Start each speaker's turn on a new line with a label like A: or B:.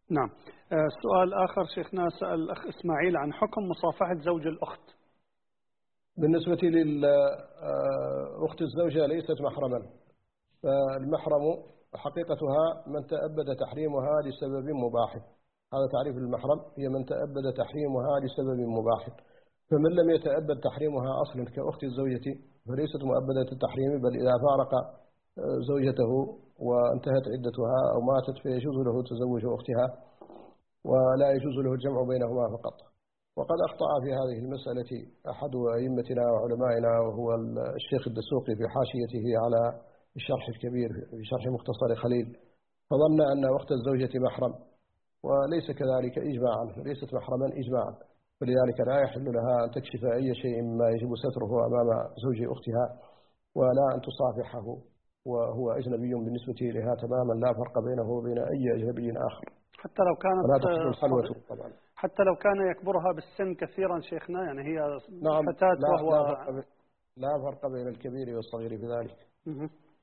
A: نعم. سؤال آخر شيخنا، سأل الأخ إسماعيل عن حكم مصافحة زوج الأخت.
B: بالنسبة للأخت الزوجة ليست محرما، فالمحرم حقيقتها من تأبد تحريمها لسبب مباح. هذا تعريف المحرم، هي من تأبد تحريمها لسبب مباح. فمن لم يتأبد تحريمها أصلا كأخت الزوجة فليست مؤبدة التحريم، بل إذا فارق زوجته وانتهت عدتها أو ماتت فيجوز له تزوج أختها ولا يجوز له الجمع بينهما فقط. وقد أخطأ في هذه المسألة أحد أئمتنا وعلمائنا وهو الشيخ الدسوقي في حاشيته على الشرح الكبير في شرح مختصر خليل، فظن أن أخت الزوجة محرم، وليس كذلك إجماعا، ليست محرما إجماعا، فلذلك لا يحل لها أن تكشف أي شيء مما يجب ستره أمام زوج أختها، ولا أن تصافحه وهو أجنبي بالنسبة لها تماما، لا فرق بينه وبين أي أجنبي آخر،
A: حتى لو كانت
B: ولا تحصل الخلوة طبعا.
A: حتى لو كان يكبرها بالسن كثيرا شيخنا، يعني هي
B: نعم،
A: فتاة وهو
B: لا فرق بين الكبير والصغير في ذلك.